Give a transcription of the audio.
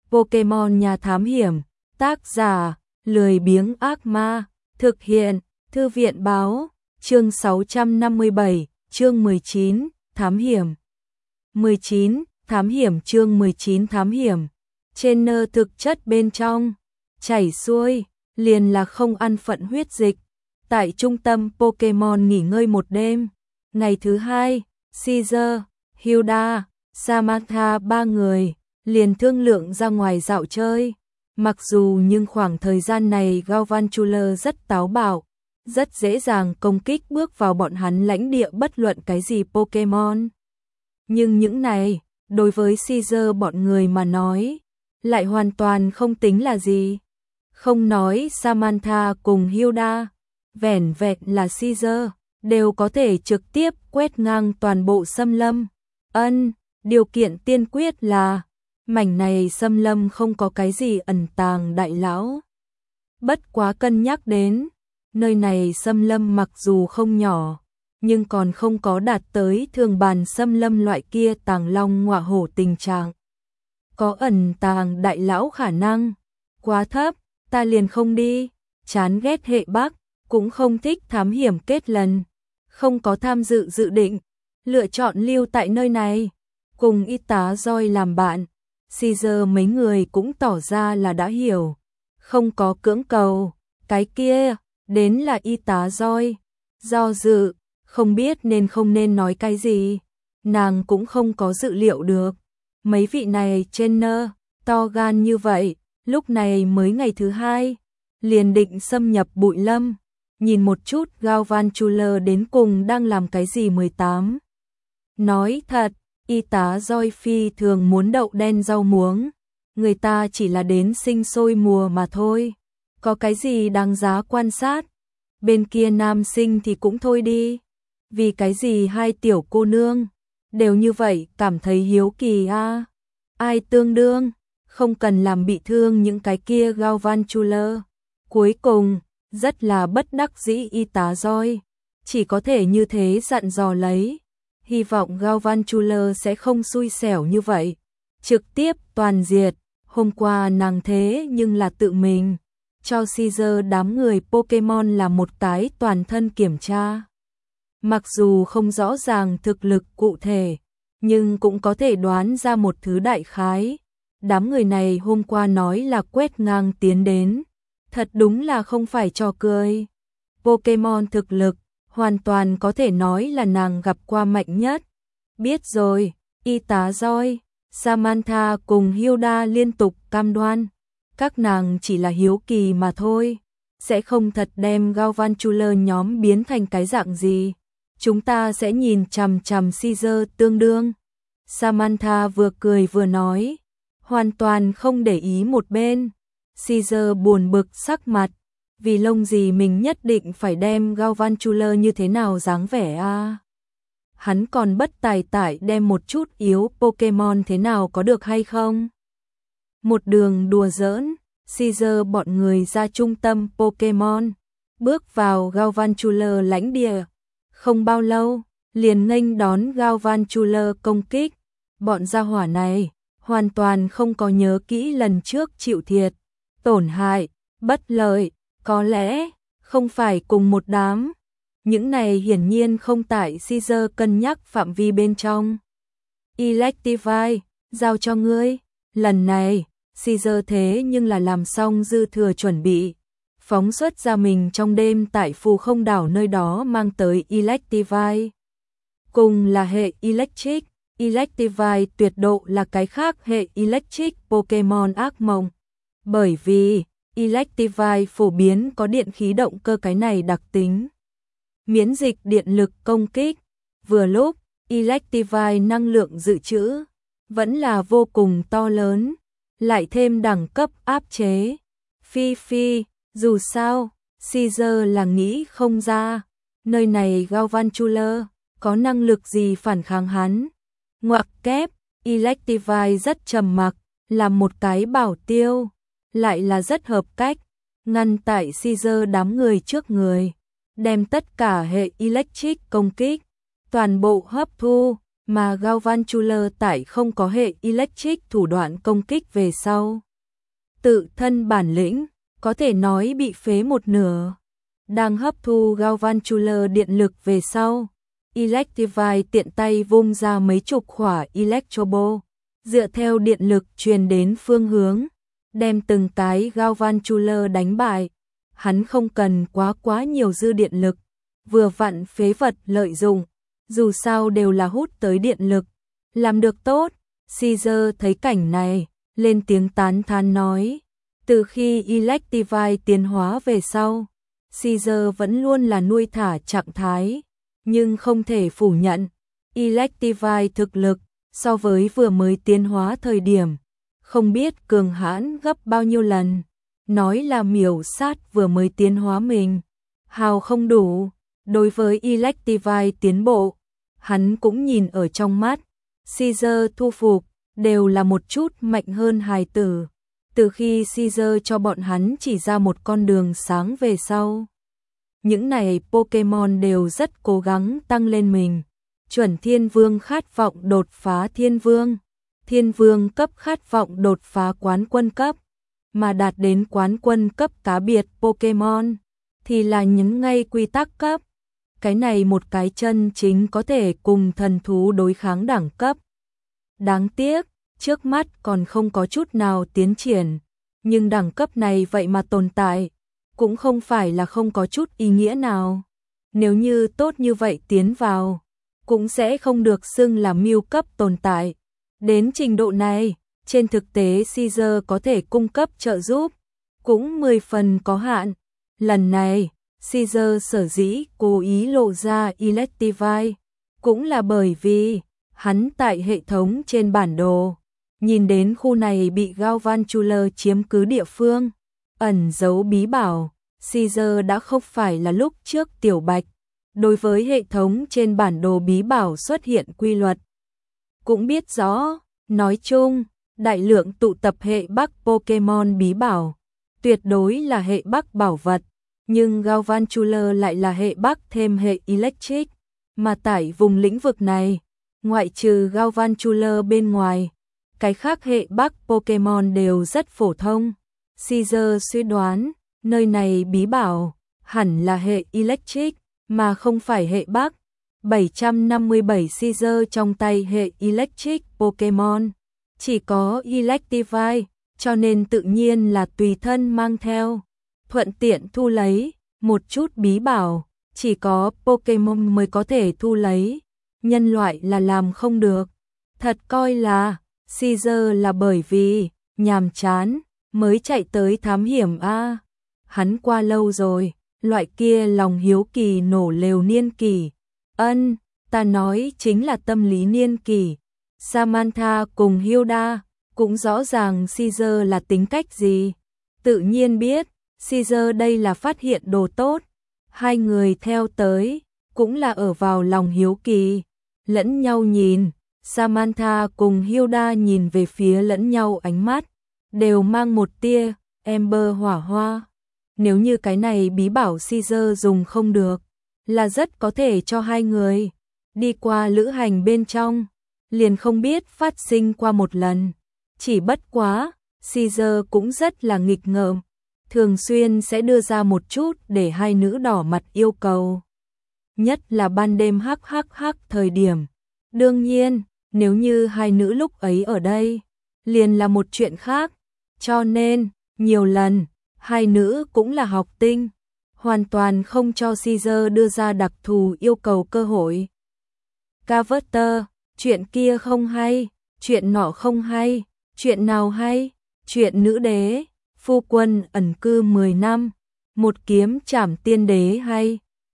Pokemon nhà thám hiểm, tác giả, lười biếng ác ma, thực hiện, thư viện báo, chương 657, chương 19, thám hiểm. 19, thám hiểm chương 19 thám hiểm. Trên nơ thực chất bên trong, chảy xuôi, liền là không ăn phận huyết dịch. Tại trung tâm Pokemon nghỉ ngơi một đêm. Ngày thứ hai, Caesar, Hilda, Samantha ba người liền thương lượng ra ngoài dạo chơi. Mặc dù nhưng khoảng thời gian này Galvantula rất táo bạo, rất dễ dàng công kích bước vào bọn hắn lãnh địa bất luận cái gì Pokemon. Nhưng những này, đối với Caesar bọn người mà nói, lại hoàn toàn không tính là gì. Không nói Samantha cùng Hilda, vẻn vẹn là Caesar, đều có thể trực tiếp quét ngang toàn bộ xâm lâm. Điều kiện tiên quyết là mảnh này xâm lâm không có cái gì ẩn tàng đại lão. Bất quá cân nhắc đến, nơi này xâm lâm mặc dù không nhỏ, nhưng còn không có đạt tới thường bàn xâm lâm loại kia tàng long ngọa hổ tình trạng. Có ẩn tàng đại lão khả năng, quá thấp, ta liền không đi, chán ghét hệ Bắc, cũng không thích thám hiểm kết lần, không có tham dự dự định, lựa chọn lưu tại nơi này, cùng y tá Joy làm bạn. Caesar mấy người cũng tỏ ra là đã hiểu, không có cưỡng cầu, cái kia, đến là y tá Joy, do dự, không biết nên không nên nói cái gì, nàng cũng không có dự liệu được. Mấy vị này trên nơ, to gan như vậy, lúc này mới ngày thứ hai, liền định xâm nhập bụi lâm, nhìn một chút Galvantula đến cùng đang làm cái gì 18. Nói thật, y tá Joy phi thường muốn đậu đen rau muống, người ta chỉ là đến sinh sôi mùa mà thôi, có cái gì đáng giá quan sát, bên kia nam sinh thì cũng thôi đi, vì cái gì hai tiểu cô nương, đều như vậy cảm thấy hiếu kỳ a. Ai tương đương, không cần làm bị thương những cái kia Galvantula. Cuối cùng, rất là bất đắc dĩ y tá Joy, chỉ có thể như thế dặn dò lấy. Hy vọng Galvantula sẽ không xui xẻo như vậy, trực tiếp toàn diệt. Hôm qua nàng thế nhưng là tự mình cho Caesar đám người Pokemon là một cái toàn thân kiểm tra. Mặc dù không rõ ràng thực lực cụ thể, nhưng cũng có thể đoán ra một thứ đại khái. Đám người này hôm qua nói là quét ngang tiến đến, thật đúng là không phải trò cười. Pokemon thực lực, hoàn toàn có thể nói là nàng gặp qua mạnh nhất. Biết rồi, y tá Joy, Samantha cùng Hilda liên tục cam đoan, các nàng chỉ là hiếu kỳ mà thôi, sẽ không thật đem Galvantula nhóm biến thành cái dạng gì. Chúng ta sẽ nhìn chằm chằm Caesar tương đương. Samantha vừa cười vừa nói, hoàn toàn không để ý một bên. Caesar buồn bực sắc mặt, vì lông gì mình nhất định phải đem Galvantula như thế nào dáng vẻ a? Hắn còn bất tài tải đem một chút yếu Pokemon thế nào có được hay không? Một đường đùa giỡn, Caesar bọn người ra trung tâm Pokemon, bước vào Galvantula lãnh địa. Không bao lâu, liền nghênh đón Galvantula công kích. Bọn gia hỏa này hoàn toàn không có nhớ kỹ lần trước chịu thiệt, tổn hại, bất lợi, có lẽ không phải cùng một đám. Những này hiển nhiên không tại Caesar cân nhắc phạm vi bên trong. Electivire, giao cho ngươi. Lần này, Caesar thế nhưng là làm xong dư thừa chuẩn bị, phóng xuất ra mình trong đêm tại phù không đảo nơi đó mang tới Electivire. Cùng là hệ Electric, Electivire tuyệt độ là cái khác hệ Electric Pokemon ác mộng. Bởi vì Electivire phổ biến có điện khí động cơ cái này đặc tính. Miễn dịch điện lực công kích. Vừa lúc, Electivire năng lượng dự trữ vẫn là vô cùng to lớn, lại thêm đẳng cấp áp chế. Phi, dù sao, Caesar là nghĩ không ra, nơi này Galvantula có năng lực gì phản kháng hắn. Ngoặc kép, Electivire rất trầm mặc, là một cái bảo tiêu, lại là rất hợp cách, ngăn tại Caesar đám người trước người, đem tất cả hệ Electric công kích, toàn bộ hấp thu, mà Galvantula tại không có hệ electric thủ đoạn công kích về sau. Tự thân bản lĩnh, có thể nói bị phế một nửa. Đang hấp thu Galvantula điện lực về sau, Electivire tiện tay vung ra mấy chục quả Electrobo, dựa theo điện lực truyền đến phương hướng, đem từng cái Galvantula đánh bại. Hắn không cần quá nhiều dư điện lực, vừa vặn phế vật lợi dụng, dù sao đều là hút tới điện lực, làm được tốt. Caesar thấy cảnh này, lên tiếng tán thán nói, từ khi Electivire tiến hóa về sau, Caesar vẫn luôn là nuôi thả trạng thái, nhưng không thể phủ nhận, Electivire thực lực so với vừa mới tiến hóa thời điểm, không biết cường hãn gấp bao nhiêu lần. Nói là miểu sát vừa mới tiến hóa mình, hào không đủ. Đối với Electivire tiến bộ, hắn cũng nhìn ở trong mắt. Caesar thu phục, đều là một chút mạnh hơn hài tử. Từ khi Caesar cho bọn hắn chỉ ra một con đường sáng về sau, những này Pokemon đều rất cố gắng tăng lên mình. Chuẩn Thiên Vương khát vọng đột phá Thiên Vương, Thiên Vương cấp khát vọng đột phá quán quân cấp, mà đạt đến quán quân cấp cá biệt Pokemon thì là nhấn ngay quy tắc cấp. Cái này một cái chân chính có thể cùng thần thú đối kháng đẳng cấp. Đáng tiếc, trước mắt còn không có chút nào tiến triển, nhưng đẳng cấp này vậy mà tồn tại, cũng không phải là không có chút ý nghĩa nào. Nếu như tốt như vậy tiến vào, cũng sẽ không được xưng là miêu cấp tồn tại. Đến trình độ này, trên thực tế Caesar có thể cung cấp trợ giúp, cũng 10 phần có hạn. Lần này, Caesar sở dĩ cố ý lộ ra Electivire, cũng là bởi vì hắn tại hệ thống trên bản đồ, nhìn đến khu này bị Galvantula chiếm cứ địa phương, ẩn giấu bí bảo. Caesar đã không phải là lúc trước Tiểu Bạch, đối với hệ thống trên bản đồ bí bảo xuất hiện quy luật, cũng biết rõ. Nói chung, đại lượng tụ tập hệ Bắc Pokemon bí bảo, tuyệt đối là hệ Bắc bảo vật, nhưng Galvantula lại là hệ Bắc thêm hệ Electric, mà tại vùng lĩnh vực này, ngoại trừ Galvantula bên ngoài, cái khác hệ Bắc Pokemon đều rất phổ thông. Caesar suy đoán, nơi này bí bảo hẳn là hệ Electric, mà không phải hệ Bắc. 757 Caesar trong tay hệ Electric Pokemon, chỉ có Electivire, cho nên tự nhiên là tùy thân mang theo, thuận tiện thu lấy. Một chút bí bảo, chỉ có Pokemon mới có thể thu lấy, nhân loại là làm không được. Thật coi là Caesar là bởi vì nhàm chán mới chạy tới thám hiểm a. Hắn qua lâu rồi, loại kia lòng hiếu kỳ nổ lều niên kỷ. Ta nói chính là tâm lý niên kỷ. Samantha cùng Hilda cũng rõ ràng Caesar là tính cách gì. Tự nhiên biết, Caesar đây là phát hiện đồ tốt. Hai người theo tới, cũng là ở vào lòng hiếu kỳ. Lẫn nhau nhìn, Samantha cùng Hilda nhìn về phía lẫn nhau, ánh mắt đều mang một tia Ember hỏa hoa. Nếu như cái này bí bảo Caesar dùng không được, là rất có thể cho hai người đi qua lữ hành bên trong, liền không biết phát sinh qua một lần. Chỉ bất quá, Caesar cũng rất là nghịch ngợm, thường xuyên sẽ đưa ra một chút để hai nữ đỏ mặt yêu cầu. Nhất là ban đêm hắc thời điểm. Đương nhiên, nếu như hai nữ lúc ấy ở đây, liền là một chuyện khác. Cho nên, nhiều lần, hai nữ cũng là học tinh, hoàn toàn không cho Caesar đưa ra đặc thù yêu cầu cơ hội. Carver, chuyện kia không hay, chuyện nọ không hay, chuyện nào hay, chuyện nữ đế, phu quân ẩn cư 10 năm, một kiếm trảm tiên đế hay,